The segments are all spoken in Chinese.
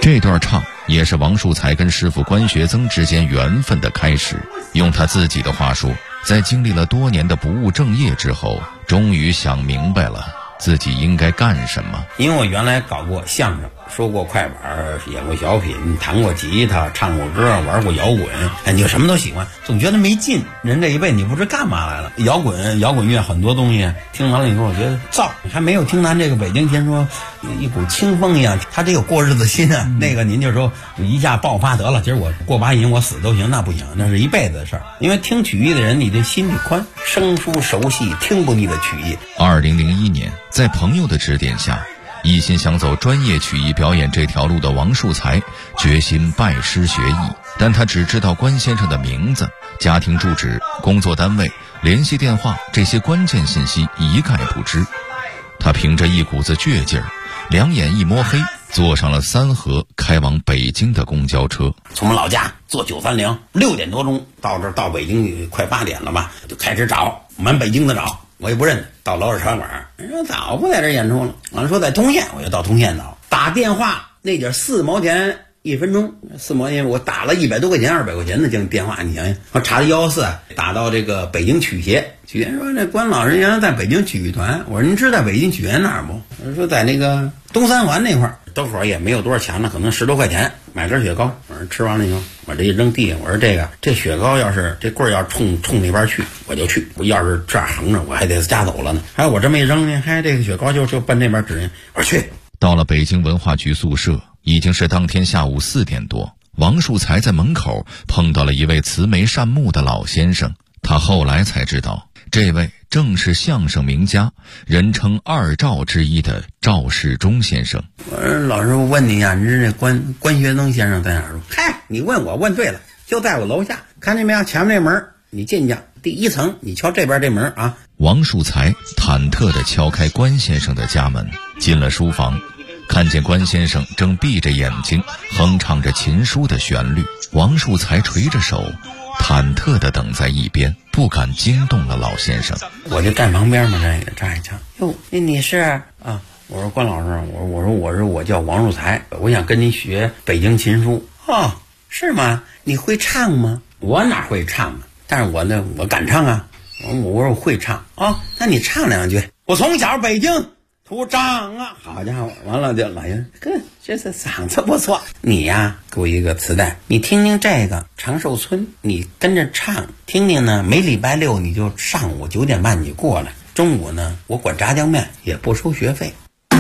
这段唱也是王树才跟师傅关学增之间缘分的开始。用他自己的话说，在经历了多年的不务正业之后，终于想明白了自己应该干什么。 因为我原来搞过相声，说过快板，演过小品，弹过吉他，唱过歌，玩过摇滚，你就什么都喜欢，总觉得没劲。人这一辈子你不知道干嘛来了。摇滚乐很多东西听完了以后，我觉得燥，还没有听咱这个北京听说一股清风一样，他这有过日子心啊。那个您就说一下爆发得了，今儿我过把瘾我死都行，那不行，那是一辈子的事儿。因为听曲艺的人，你这心里宽，生疏熟悉，听不腻的曲艺。 2001年，在朋友的指点下，一心想走专业曲艺表演这条路的王树才决心拜师学艺，但他只知道关先生的名字、家庭住址、工作单位、联系电话这些关键信息一概不知。他凭着一股子倔劲儿，两眼一摸黑，坐上了3河开往北京的公交车。 从我们老家坐930，6点多钟到这儿，到北京快8点了吧，就开始找，满北京的找，我也不认得。到老式茶馆，人说早不在这演出了，完了说在通县，我就到通县找，打电话那点4毛钱1分钟，4毛钱我打了100多块钱200块钱的这电话，你想想，我查的114，打到这个北京曲协说这关老师原来在北京曲艺团，我说您知道北京曲艺哪儿不？我说在那个东三环那块儿，兜口也没有多少钱了，可能10多块钱买根雪糕。我说吃完了以后，我这一扔地下，我说这雪糕要是这棍儿要冲那边去，我就去。我要是这样横着，我还得家走了呢。还有我这么一扔呢，还这个雪糕就奔那边指引，我说去。 到了北京文化局宿舍，已经是当天下午4点多。王树才在门口碰到了一位慈眉善目的老先生，他后来才知道，这位正是相声名家，人称2赵之一的赵世忠先生。 我说老师，我问你呀，你是这关学增先生在哪儿？嗨，你问我问对了，就在我楼下，看见没有？前面这门你进去，第1层，你瞧这边这门啊。 王树才忐忑地敲开关先生的家门，进了书房，看见关先生正闭着眼睛哼唱着琴书的旋律。王树才垂着手，忐忑地等在一边，不敢惊动了老先生。 我就站旁边嘛，站一瞧。哟，你是啊？我说关老师，我叫王树才，我想跟您学北京琴书。哦，是吗？你会唱吗？我哪会唱啊？但是我敢唱啊。我说我会唱啊，那你唱2句。我从小北京土长啊，好家伙，完了就老爷这是嗓子不错。你呀，给我一个磁带，你听听这个长寿村，你跟着唱听听呢。每礼拜6你就上午9点半你过来，中午呢我管炸酱面，也不收学费。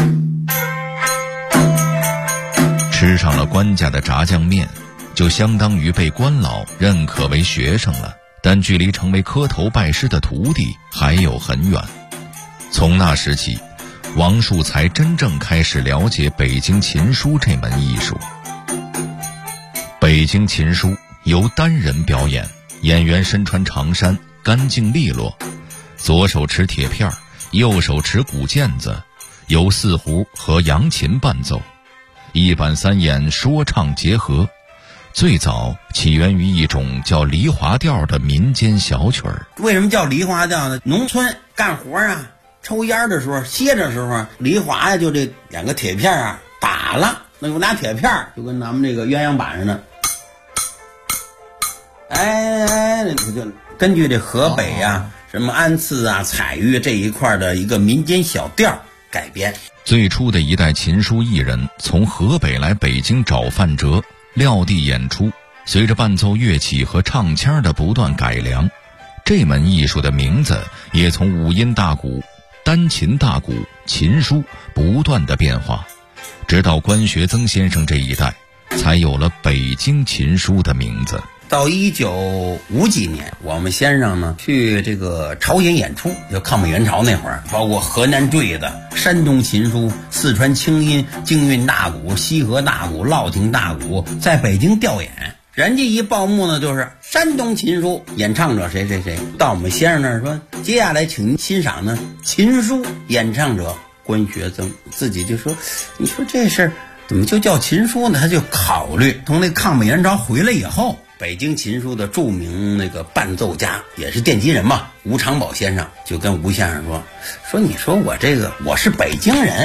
吃上了关家的炸酱面，就相当于被关老认可为学生了，但距离成为磕头拜师的徒弟还有很远。从那时起，王树才真正开始了解北京琴书这门艺术。北京琴书由单人表演，演员身穿长衫，干净利落，左手持铁片，右手持鼓毽子，由4胡和扬琴伴奏，1板3眼说唱结合。最早起源于一种叫梨花调的民间小曲儿。为什么叫梨花调呢？农村干活啊，抽烟的时候，歇着时候，梨花呀就这2个铁片啊打了，那就拿铁片就跟咱们这个鸳鸯板似的。就根据这河北呀、什么安次啊、彩玉这一块的一个民间小调改编。最初的一代琴书艺人从河北来北京找范哲，撂地演出，随着伴奏乐器和唱腔的不断改良，这门艺术的名字也从五音大鼓、单琴大鼓、琴书不断的变化，直到关学增先生这一代，才有了北京琴书的名字。到1950几年，我们先生呢去这个朝鲜演出，就抗美援朝那会儿，包括河南坠子、山东琴书、四川清音、京韵大鼓、西河大鼓、乐亭大鼓，在北京调演。人家一报幕呢，就是山东琴书演唱者谁谁谁。到我们先生那儿说，接下来请您欣赏呢琴书演唱者关学增。自己就说，你说这事儿怎么就叫琴书呢？他就考虑从那抗美援朝回来以后，北京琴书的著名那个伴奏家也是奠基人嘛，吴长宝先生就跟吴先生说你说我这个我是北京人，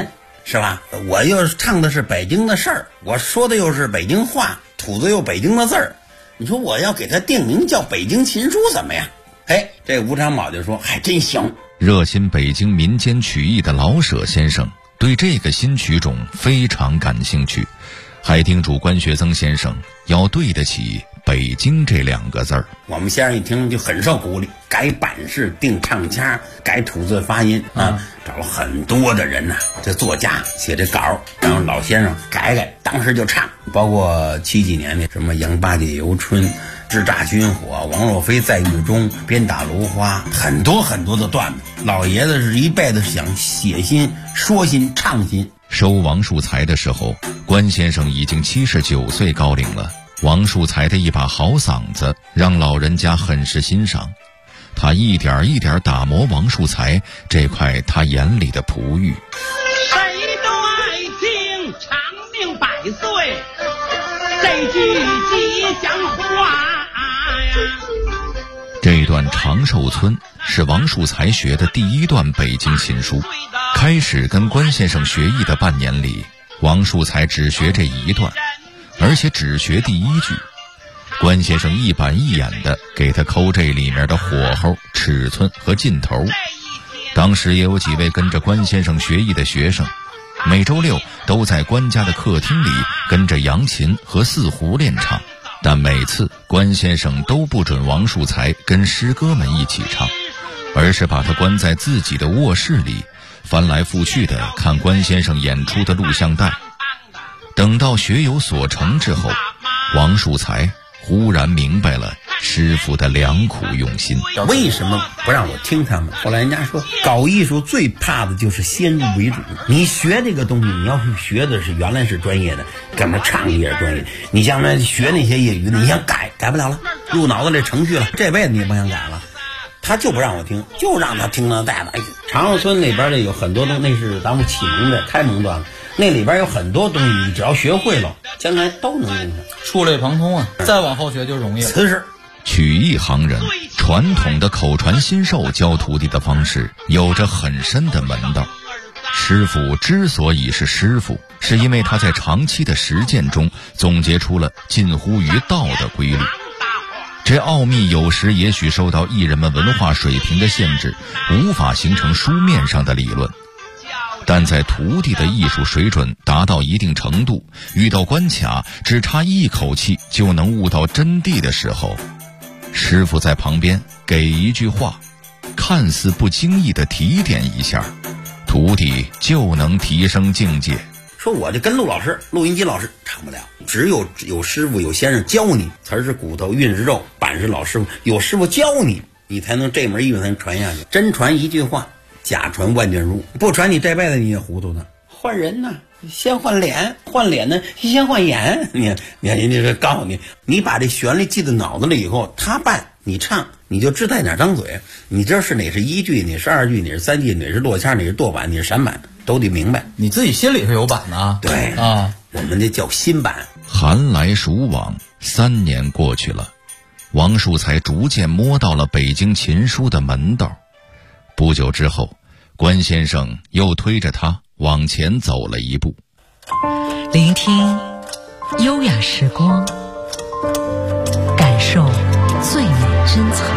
是吧？我又唱的是北京的事儿，我说的又是北京话，吐的又北京的字儿，你说我要给他定名叫《北京琴书》怎么样？哎，这吴长宝就说还真行。 热心北京民间曲艺的老舍先生对这个新曲种非常感兴趣，还叮嘱关学增先生要对得起北京这2个字儿。 我们先生一听就很受鼓励，改版式、定唱腔、改吐字发音啊，找了很多的人呐，这作家写这稿，然后老先生改，当时就唱，包括70几年的什么杨八姐游春、叱咤军火、王若飞在狱中、鞭打芦花，很多很多的段子。老爷子是一辈子想写新、说新、唱新。 收王树才的时候，关先生已经79岁高龄了。王树才的一把好嗓子让老人家很是欣赏，他一点一点打磨王树才这块他眼里的璞玉。 谁都爱听长命百岁这句吉祥话呀。 这段长寿村是王树才学的第1段北京琴书。开始跟关先生学艺的半年里，王树才只学这1段，而且只学第1句。关先生一板一眼地给他抠这里面的火候、尺寸和劲头。当时也有几位跟着关先生学艺的学生，每周6都在关家的客厅里跟着扬琴和四胡练唱，但每次关先生都不准王树才跟师哥们一起唱，而是把他关在自己的卧室里，翻来覆去地看关先生演出的录像带。等到学有所成之后，王树才忽然明白了师傅的良苦用心。 为什么不让我听他们？后来人家说，搞艺术最怕的就是先入为主。你学这个东西，你要是学的是原来是专业的，干嘛唱也是专业，你将来学那些业余的，你想改不了了，入脑子这程序了，这辈子你也不想改了。他就不让我听，就让他听那带子。长寿村那边的有很多东西，那是咱们启蒙的开蒙段了，那里边有很多东西，你只要学会了，将来都能用上， 触类旁通啊！再往后学就容易了。 此事曲艺行人传统的口传心授教徒弟的方式有着很深的门道。师傅之所以是师傅，是因为他在长期的实践中总结出了近乎于道的规律。这奥秘有时也许受到艺人们文化水平的限制，无法形成书面上的理论，但在徒弟的艺术水准达到一定程度，遇到关卡只差一口气就能悟到真谛的时候，师傅在旁边给一句话，看似不经意的提点一下，徒弟就能提升境界。 说我就跟录音机老师唱不了，只有师傅有先生教你，词儿是骨头，韵是肉，板是老师傅，有师傅教你，你才能这门艺术才能传下去。真传一句话，假传万卷书，不传你这辈子你也糊涂呢。换人呢，先换脸，换脸呢先换眼。你看人家这告诉你，你把这旋律记在脑子里以后，他伴你唱，你就知在哪张嘴，你知道是哪是1句，哪是2句，哪是3句，哪是落腔，哪是剁板，哪是闪板，都得明白。 你自己心里是有板的。 对啊，我们这叫心板。 寒来暑往，3年过去了，王树才逐渐摸到了北京琴书的门道。不久之后，关先生又推着他往前走了一步。 聆听优雅时光，感受最美珍藏。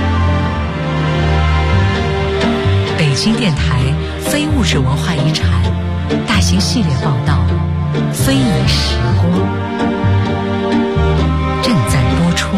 北京电台非物质文化遗产大型系列报道《非遗时光》正在播出。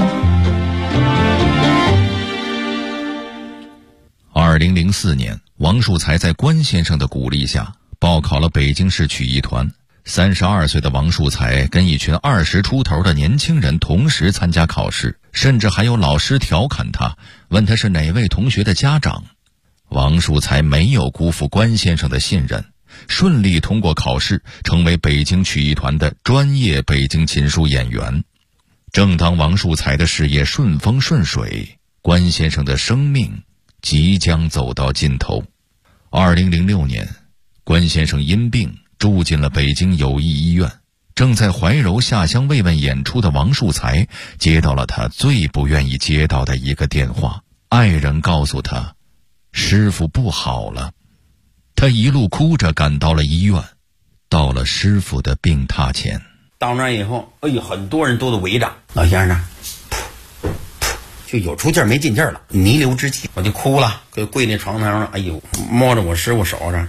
2004年，王树才在关先生的鼓励下报考了北京市曲艺团。32岁的王树才跟一群20出头的年轻人同时参加考试，甚至还有老师调侃他，问他是哪位同学的家长。王树才没有辜负关先生的信任，顺利通过考试，成为北京曲艺团的专业北京琴书演员。正当王树才的事业顺风顺水，关先生的生命即将走到尽头。2006年，关先生因病住进了北京友谊医院。正在怀柔下乡慰问演出的王树才接到了他最不愿意接到的一个电话，爱人告诉他师傅不好了。他一路哭着赶到了医院， 到了师傅的病榻前。 到那以后，哎呦，很多人都围着老先生那，就有出劲儿没进劲儿了，弥留之际，我就哭了，就跪那床头上，哎呦，摸着我师傅手上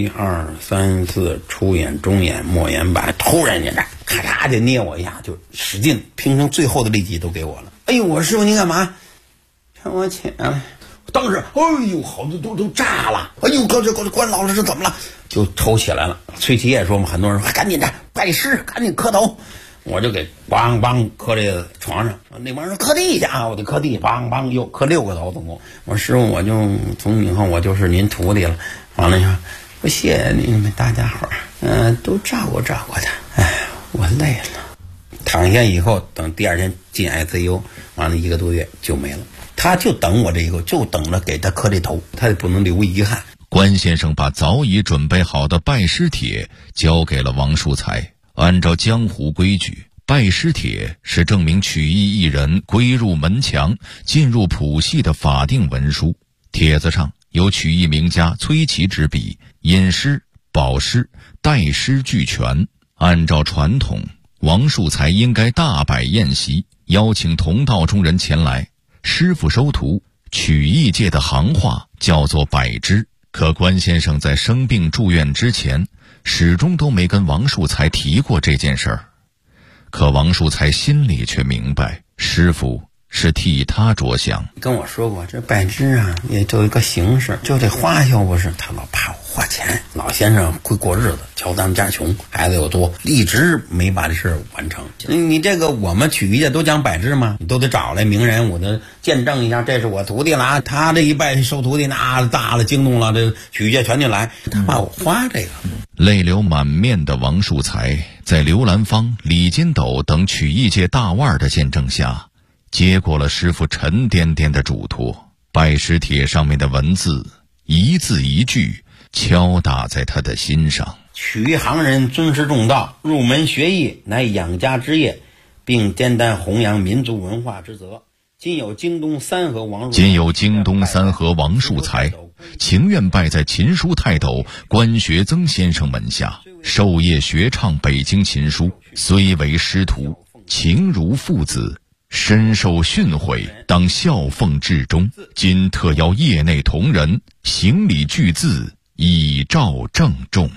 ，1、2、3、4，出眼、中眼、末眼板，突然间咔嚓就捏我一下，就使劲，平生最后的力气都给我了。哎呦，我师傅您干嘛？让我起来。当时，哎呦，好多都炸了！哎呦，关老师是怎么了？就抽起来了。崔琦也说嘛，很多人说赶紧的拜师，赶紧磕头。我就给梆梆磕这个床上，那帮人说磕地去，我就磕地，梆梆又磕6个头，总共。我说师傅，我就从以后我就是您徒弟了。完了说，我谢谢你们大家伙儿，都照顾他。哎，我累了。躺下以后，等第2天进 ICU， 完了1个多月就没了。他就等我这一个，就等着给他磕这头，他也不能留遗憾。 关先生把早已准备好的拜师帖交给了王树才。按照江湖规矩，拜师帖是证明曲艺艺人归入门墙、进入谱系的法定文书。帖子上由曲艺名家崔琦执笔，引师、保师、代师俱全。按照传统，王树才应该大摆宴席，邀请同道中人前来。师傅收徒，曲艺界的行话叫做摆支。可关先生在生病住院之前，始终都没跟王树才提过这件事儿。可王树才心里却明白，师傅是替他着想。 跟我说过，这拜支啊，也就一个形式，就这花销不是，他老怕我花钱。老先生会过日子，瞧咱们家穷，孩子又多，一直没把这事完成。你这个我们曲艺界都讲拜支嘛，你都得找来名人，我得见证一下，这是我徒弟了啊。他这一拜收徒弟，那大了惊动了这曲艺界全就来，他怕我花这个。 泪流满面的王树才，在刘兰芳、李金斗等曲艺界大腕的见证下，接过了师傅沉甸甸的嘱托。拜师帖上面的文字，一字一句敲打在他的心上。 曲艺行人尊师重道，入门学艺乃养家之业，并肩担弘扬民族文化之责。今有京东三河王树才，情愿拜在琴书泰斗关学增先生门下，授业学唱北京琴书，虽为师徒，情如父子，深受训诲，当孝奉至终。今特邀业内同仁行礼具字，以照郑重。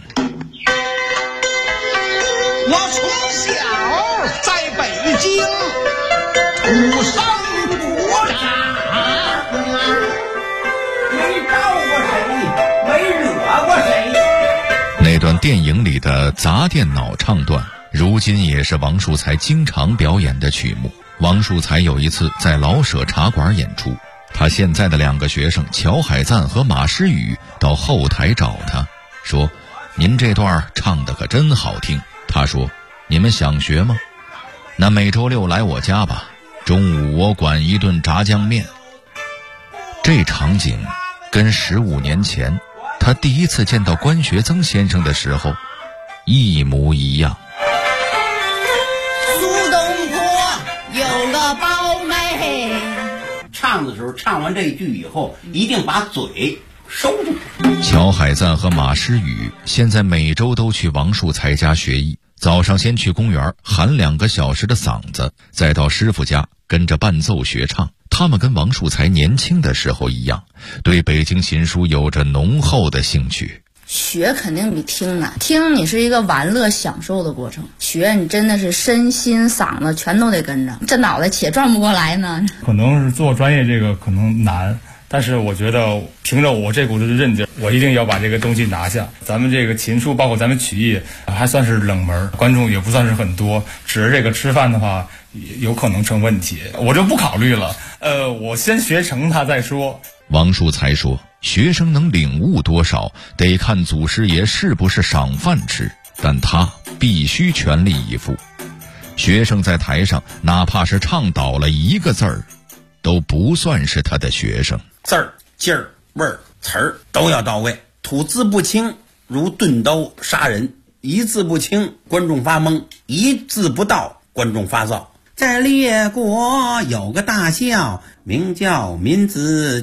我从小在北京土生土长，没招过谁，没惹过谁。 那段电影里的砸电脑唱段，如今也是王树才经常表演的曲目。王树才有一次在老舍茶馆演出，他现在的2个学生乔海赞和马诗雨到后台找他，说：“您这段唱得可真好听。”他说：“你们想学吗？那每周6来我家吧，中午我管一顿炸酱面。”这场景跟15年前他第一次见到关学增先生的时候一模一样。 苏东坡有个胞妹， 唱的时候，唱完这一句以后，一定把嘴收住。 乔海赞和马诗雨现在每周都去王树才家学艺，早上先去公园喊2个小时的嗓子，再到师傅家跟着伴奏学唱。他们跟王树才年轻的时候一样，对北京琴书有着浓厚的兴趣。 学肯定比听难，听你是一个玩乐享受的过程，学你真的是身心嗓子全都得跟着，这脑袋且转不过来呢。 可能是做专业这个可能难，但是我觉得凭着我这股子的韧劲，我一定要把这个东西拿下。咱们这个琴书包括咱们曲艺还算是冷门，观众也不算是很多，指着这个吃饭的话有可能成问题，我就不考虑了。我先学成它再说。 王树才说，学生能领悟多少得看祖师爷是不是赏饭吃，但他必须全力以赴。学生在台上哪怕是唱倒了1个字儿，都不算是他的学生。 字儿、劲儿、味儿、词儿都要到位，吐字不清如钝刀杀人，一字不清观众发懵，一字不到观众发燥。在列国有个大校，名叫闵子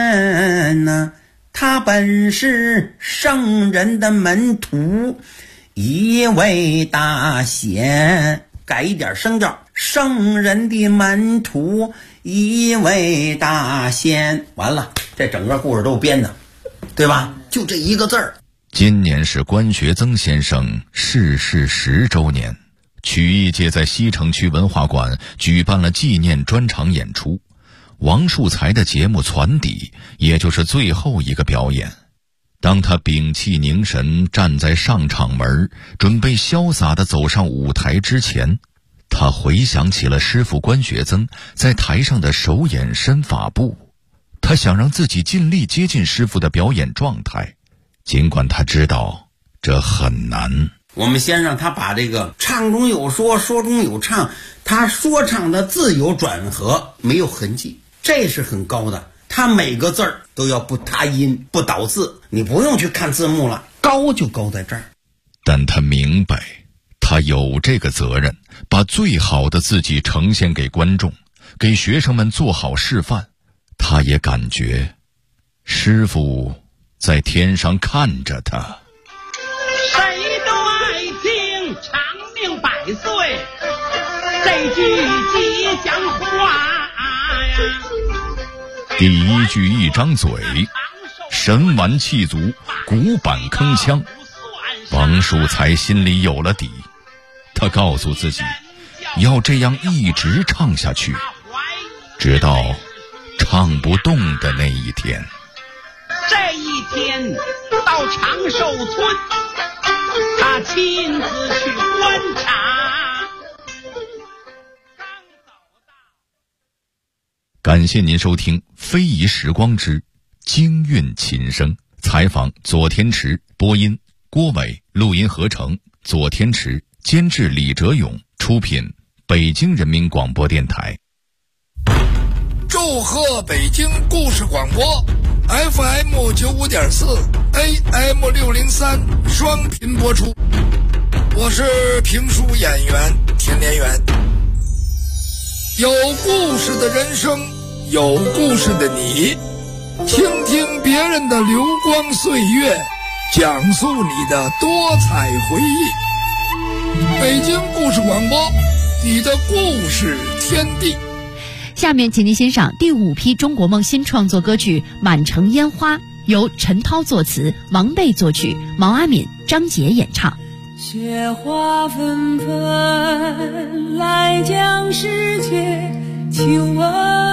骞呢，他本是圣人的门徒， 一位大仙，改一点声调，圣人的门徒一位大仙。完了，这整个故事都编的，对吧？就这一个字儿。 今年是关学增先生逝世10周年，曲艺界在西城区文化馆举办了纪念专场演出，王树才的节目传底，也就是最后一个表演。当他屏气凝神站在上场门，准备潇洒地走上舞台之前，他回想起了师傅关学增在台上的手眼身法步，他想让自己尽力接近师傅的表演状态，尽管他知道这很难。 我们先让他把这个唱中有说，说中有唱，他说唱的自由转合，没有痕迹，这是很高的。他每个字儿都要不塌音不倒字，你不用去看字幕了，高就高在这儿。 但他明白，他有这个责任，把最好的自己呈现给观众，给学生们做好示范。他也感觉师傅在天上看着他。 谁都爱听长命百岁这句吉祥话呀。 第一句一张嘴，神完气足，鼓板铿锵。王树才心里有了底，他告诉自己要这样一直唱下去，直到唱不动的那一天。 这一天到长寿村，他亲自去观察。 感谢您收听《非遗时光之京韵琴声》，采访左天池，播音郭伟，录音合成左天池，监制李哲勇，出品北京人民广播电台。 祝贺北京故事广播 FM 95.4 AM 603双频播出。我是评书演员田连元。有故事的人生，有故事的你，倾听别人的流光岁月，讲述你的多彩回忆。北京故事广播，你的故事天地。 下面请您欣赏第5批中国梦新创作歌曲《满城烟花》，由陈涛作词，王贝作曲，毛阿敏、张杰演唱。 雪花纷纷来将世界亲吻，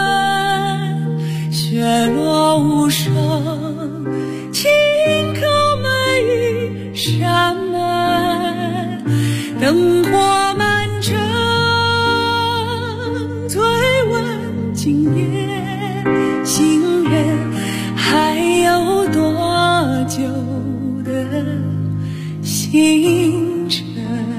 雪落无声，轻叩每一扇门，灯火满城，醉问今夜行人还有多久的星辰。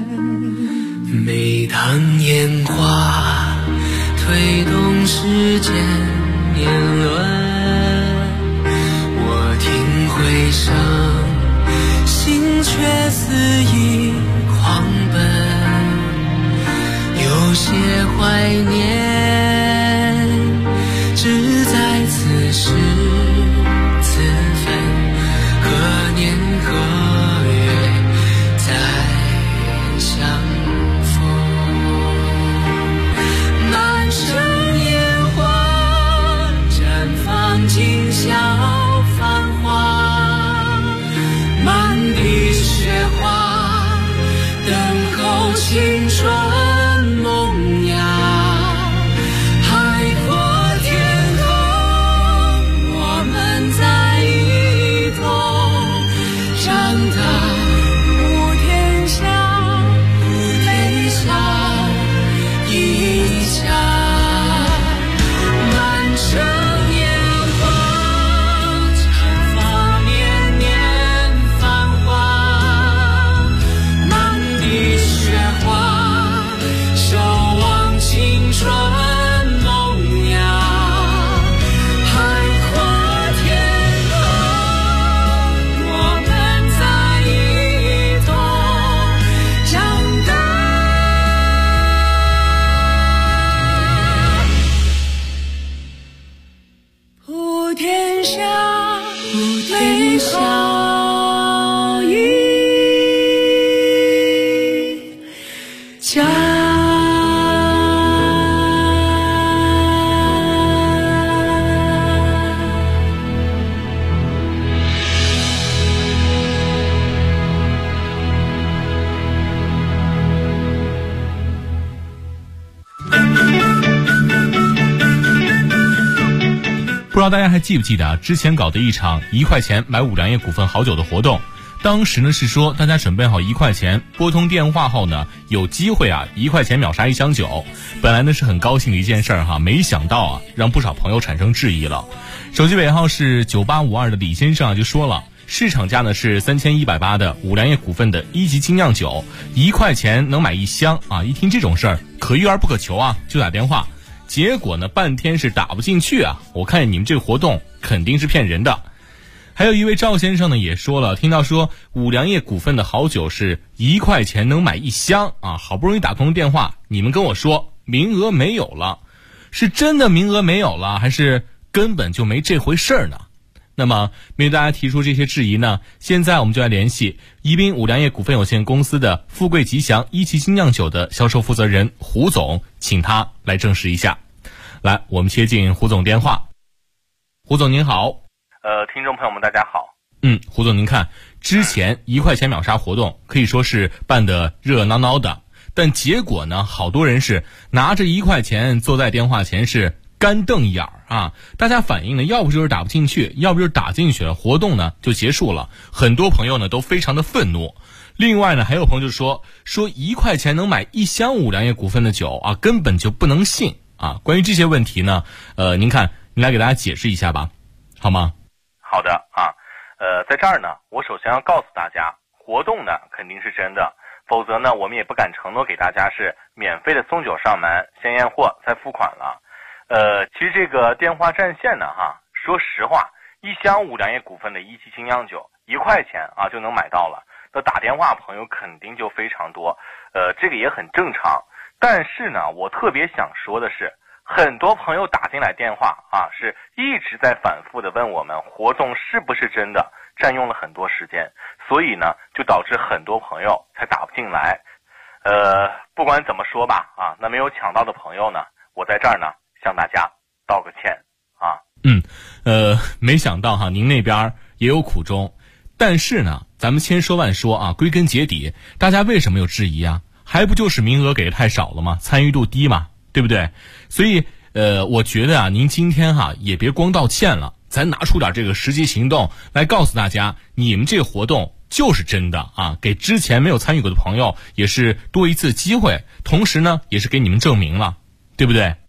每当烟花推动时间年轮，我听回声，心却肆意狂奔，有些怀念只在此时此分，何年何月再相逢。满城烟花绽放，今宵繁华，满地雪花等候青春萌芽。 不知道大家还记不记得啊？之前搞的一场1块钱买五粮液股份好酒的活动，当时呢是说大家准备好1块钱，拨通电话后呢，有机会啊1块钱秒杀1箱酒。本来呢是很高兴的一件事儿哈，没想到啊让不少朋友产生质疑了。手机尾号是9852的李先生啊就说了，市场价呢是3180的五粮液股份的1级精酿酒，1块钱能买1箱啊！一听这种事儿，可遇而不可求啊，就打电话。结果呢，半天是打不进去啊！我看你们这个活动肯定是骗人的。还有一位赵先生呢也说了，听到说五粮液股份的好酒是1块钱能买1箱啊，好不容易打通电话，你们跟我说名额没有了，是真的名额没有了，还是根本就没这回事儿呢？那么面对大家提出这些质疑呢，现在我们就来联系宜宾五粮液股份有限公司的富贵吉祥1级精酿酒的销售负责人胡总，请他来证实一下。来，我们接进胡总电话。胡总您好。 听众朋友们大家好。 胡总您看，之前1块钱秒杀活动可以说是办得热闹闹的，但结果呢，好多人是拿着1块钱坐在电话前是干瞪眼儿啊！大家反映呢，要不就是打不进去，要不就是打进去了，活动呢就结束了。很多朋友呢都非常的愤怒。另外呢，还有朋友就说1块钱能买1箱五粮液股份的酒啊，根本就不能信啊！关于这些问题呢，您看，您来给大家解释一下吧，好吗？ 好的啊，在这儿呢，我首先要告诉大家，活动呢肯定是真的，否则呢，我们也不敢承诺给大家是免费的送酒上门，先验货再付款了。其实这个电话占线呢说实话，1箱五粮液股份的1级精酿酒1块钱啊就能买到了，那打电话朋友肯定就非常多，这个也很正常。但是呢，我特别想说的是，很多朋友打进来电话啊，是一直在反复的问我们活动是不是真的，占用了很多时间，所以呢，就导致很多朋友才打不进来。不管怎么说吧啊，那没有抢到的朋友呢，我在这儿呢向大家道个歉啊。 没想到哈，您那边也有苦衷，但是呢，咱们千说万说啊，归根结底，大家为什么有质疑啊？还不就是名额给的太少了吗？参与度低嘛，对不对？所以我觉得啊，您今天也别光道歉了，咱拿出点这个实际行动来告诉大家，你们这个活动就是真的啊，给之前没有参与过的朋友也是多一次机会，同时呢，也是给你们证明了，对不对？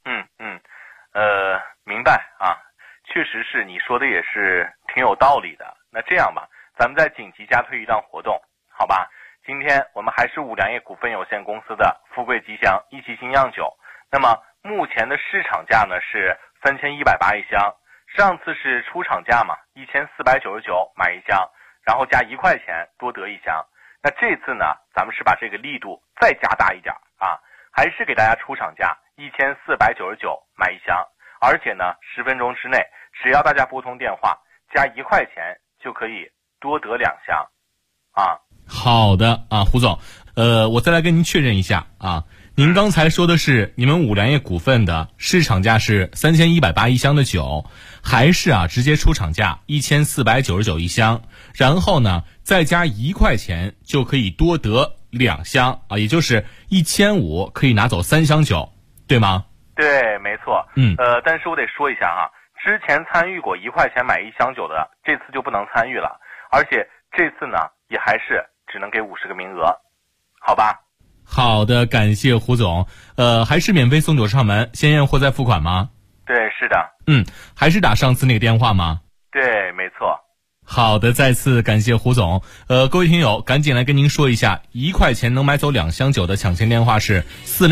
明白啊，确实是你说的也是挺有道理的。那这样吧，咱们再紧急加推一档活动，好吧？今天我们还是五粮液股份有限公司的富贵吉祥1级精酿酒，那么目前的市场价呢是3180一箱，上次是出厂价嘛，1499买1箱，然后加1块钱多得1箱。那这次呢，咱们是把这个力度再加大一点啊，还是给大家出厂价1499买1箱，而且呢10分钟之内，只要大家拨通电话加1块钱就可以多得2箱啊。 好的啊，胡总，我再来跟您确认一下啊，您刚才说的是你们五粮液股份的市场价是3180一箱的酒，还是直接出厂价1499一箱，然后呢再加1块钱就可以多得2箱啊，也就是1500可以拿走3箱酒，对吗？ 对，没错。但是我得说一下哈，之前参与过1块钱买1箱酒的，这次就不能参与了，而且这次呢也还是只能给50个名额，好吧？ 好的，感谢胡总。还是免费送酒上门，先验货再付款吗？ 对，是的。 还是打上次那个电话吗？ 对，没错。 好的，再次感谢胡总。各位听友，赶紧来跟您说一下，1块钱能买走2箱酒的抢先电话是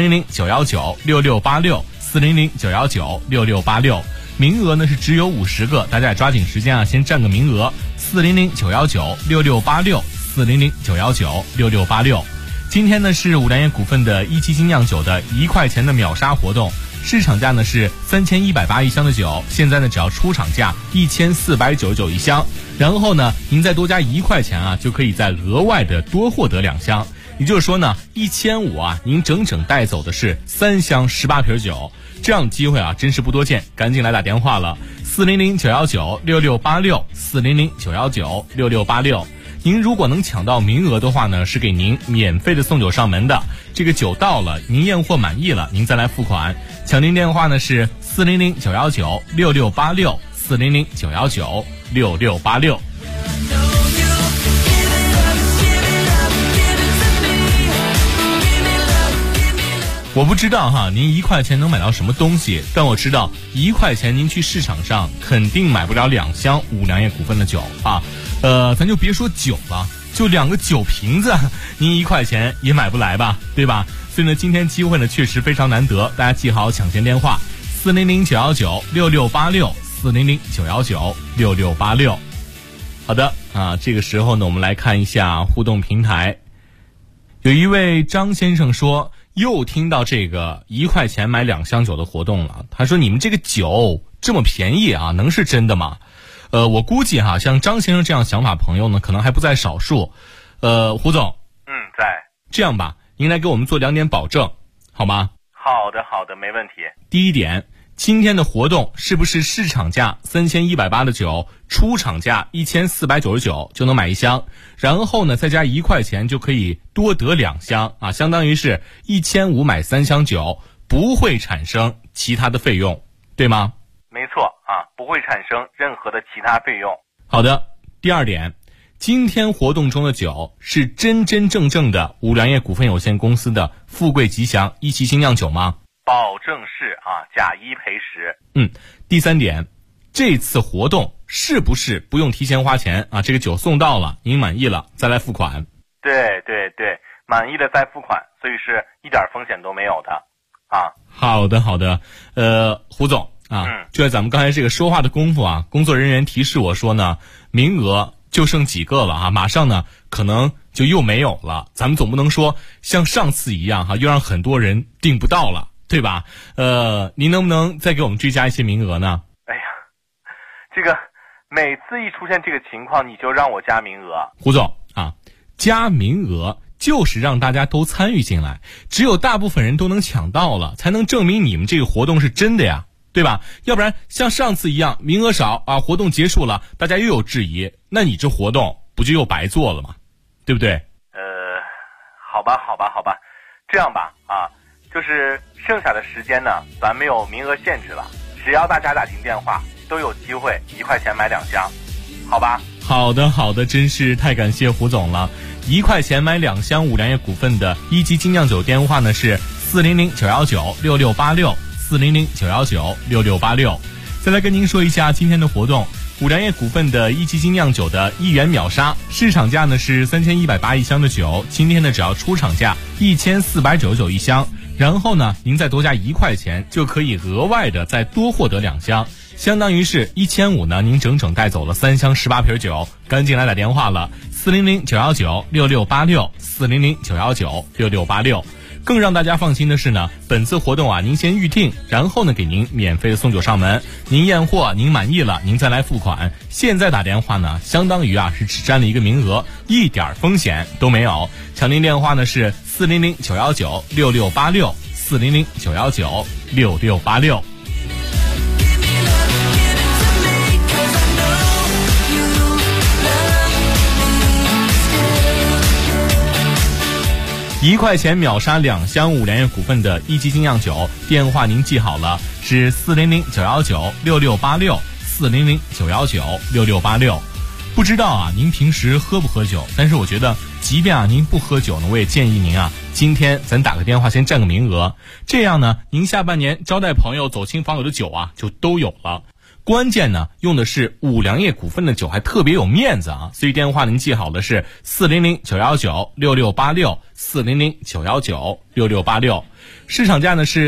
400-919-6686，400-919-6686。名额呢是只有50个，大家也抓紧时间先占个名额。400-919-6686，400-919-6686。今天呢是五粮液股份的1级精酿酒的1块钱的秒杀活动，市场价呢是3180一箱的酒，现在呢只要出厂价1499一箱，然后呢您再多加1块钱就可以再额外的多获得2箱，也就是说呢1500您整整带走的是3箱18瓶酒，这样的机会真是不多见，赶紧来打电话了，400-919-6686，400-919-6686。 您如果能抢到名额的话呢，是给您免费的送酒上门的。这个酒到了，您验货满意了，您再来付款。抢订电话呢是400-919-6686，400-919-6686。我不知道哈，您1块钱能买到什么东西，但我知道1块钱您去市场上肯定买不了2箱五粮液股份的酒啊。咱就别说酒了，就2个酒瓶子，您1块钱也买不来吧，对吧？所以呢，今天机会呢确实非常难得，大家记好抢先电话400-919-6686，400-919-6686。好的啊，这个时候呢，我们来看一下互动平台。有一位张先生说，又听到这个1块钱买2箱酒的活动了。他说，你们这个酒这么便宜啊，能是真的吗？我估计哈，像张先生这样想法朋友呢，可能还不在少数。胡总， 在。 这样吧，您来给我们做2点保证，好吗？ 好的，没问题。 第一点，今天的活动是不是市场价3180的酒，出厂价1499就能买1箱，然后呢再加1块钱就可以多得2箱啊，相当于是1500买3箱酒，不会产生其他的费用，对吗？ 没错啊，不会产生任何的其他费用。 好的，第二点，今天活动中的酒是真真正正的五粮液股份有限公司的富贵吉祥一期精酿酒吗？ 保证是啊，假一赔10。 第三点，这次活动是不是不用提前花钱啊？这个酒送到了，您满意了再来付款。 对，满意了再付款，所以是一点风险都没有的啊。 好的，胡总啊，就在咱们刚才这个说话的功夫啊，工作人员提示我说呢，名额就剩几个了啊，马上呢可能就又没有了。咱们总不能说像上次一样哈，又让很多人订不到了，对吧？您能不能再给我们追加一些名额呢？ 哎呀，这个每次一出现这个情况，你就让我加名额。 胡总啊，加名额就是让大家都参与进来，只有大部分人都能抢到了，才能证明你们这个活动是真的呀，对吧？要不然像上次一样，名额少啊，活动结束了，大家又有质疑，那你这活动不就又白做了吗？对不对？ 好吧，这样吧啊，就是剩下的时间呢，咱没有名额限制了，只要大家打进电话，都有机会1块钱买2箱，好吧？ 好的，真是太感谢胡总了。1块钱买2箱五粮液股份的一级精酿酒电话呢是400-919-6686，400-919-6686。再来跟您说一下今天的活动，五粮液股份的一级精酿酒的1元秒杀，市场价呢是31801箱的酒，今天呢只要出厂价14991箱，然后呢您再多加1块钱就可以额外的再多获得2箱，相当于是1500呢，您整整带走了3箱18瓶酒。赶紧来打电话了，400-919-6686，400-919-6686。更让大家放心的是呢，本次活动啊，您先预定，然后呢给您免费的送酒上门，您验货您满意了，您再来付款。现在打电话呢，相当于啊是只占了一个名额，一点风险都没有。抢订电话呢是400-919-6686，400-919-6686。1块钱秒杀2箱五粮液股份的一级精酿酒，电话您记好了，是400-919-6686，400-919-6686。不知道啊，您平时喝不喝酒？但是我觉得，即便啊您不喝酒呢，我也建议您啊，今天咱打个电话先占个名额，这样呢，您下半年招待朋友、走亲访友的酒啊，就都有了。关键呢，用的是五粮液股份的酒，还特别有面子啊！所以电话您记好的是400-919-6686，400-919-6686，市场价呢是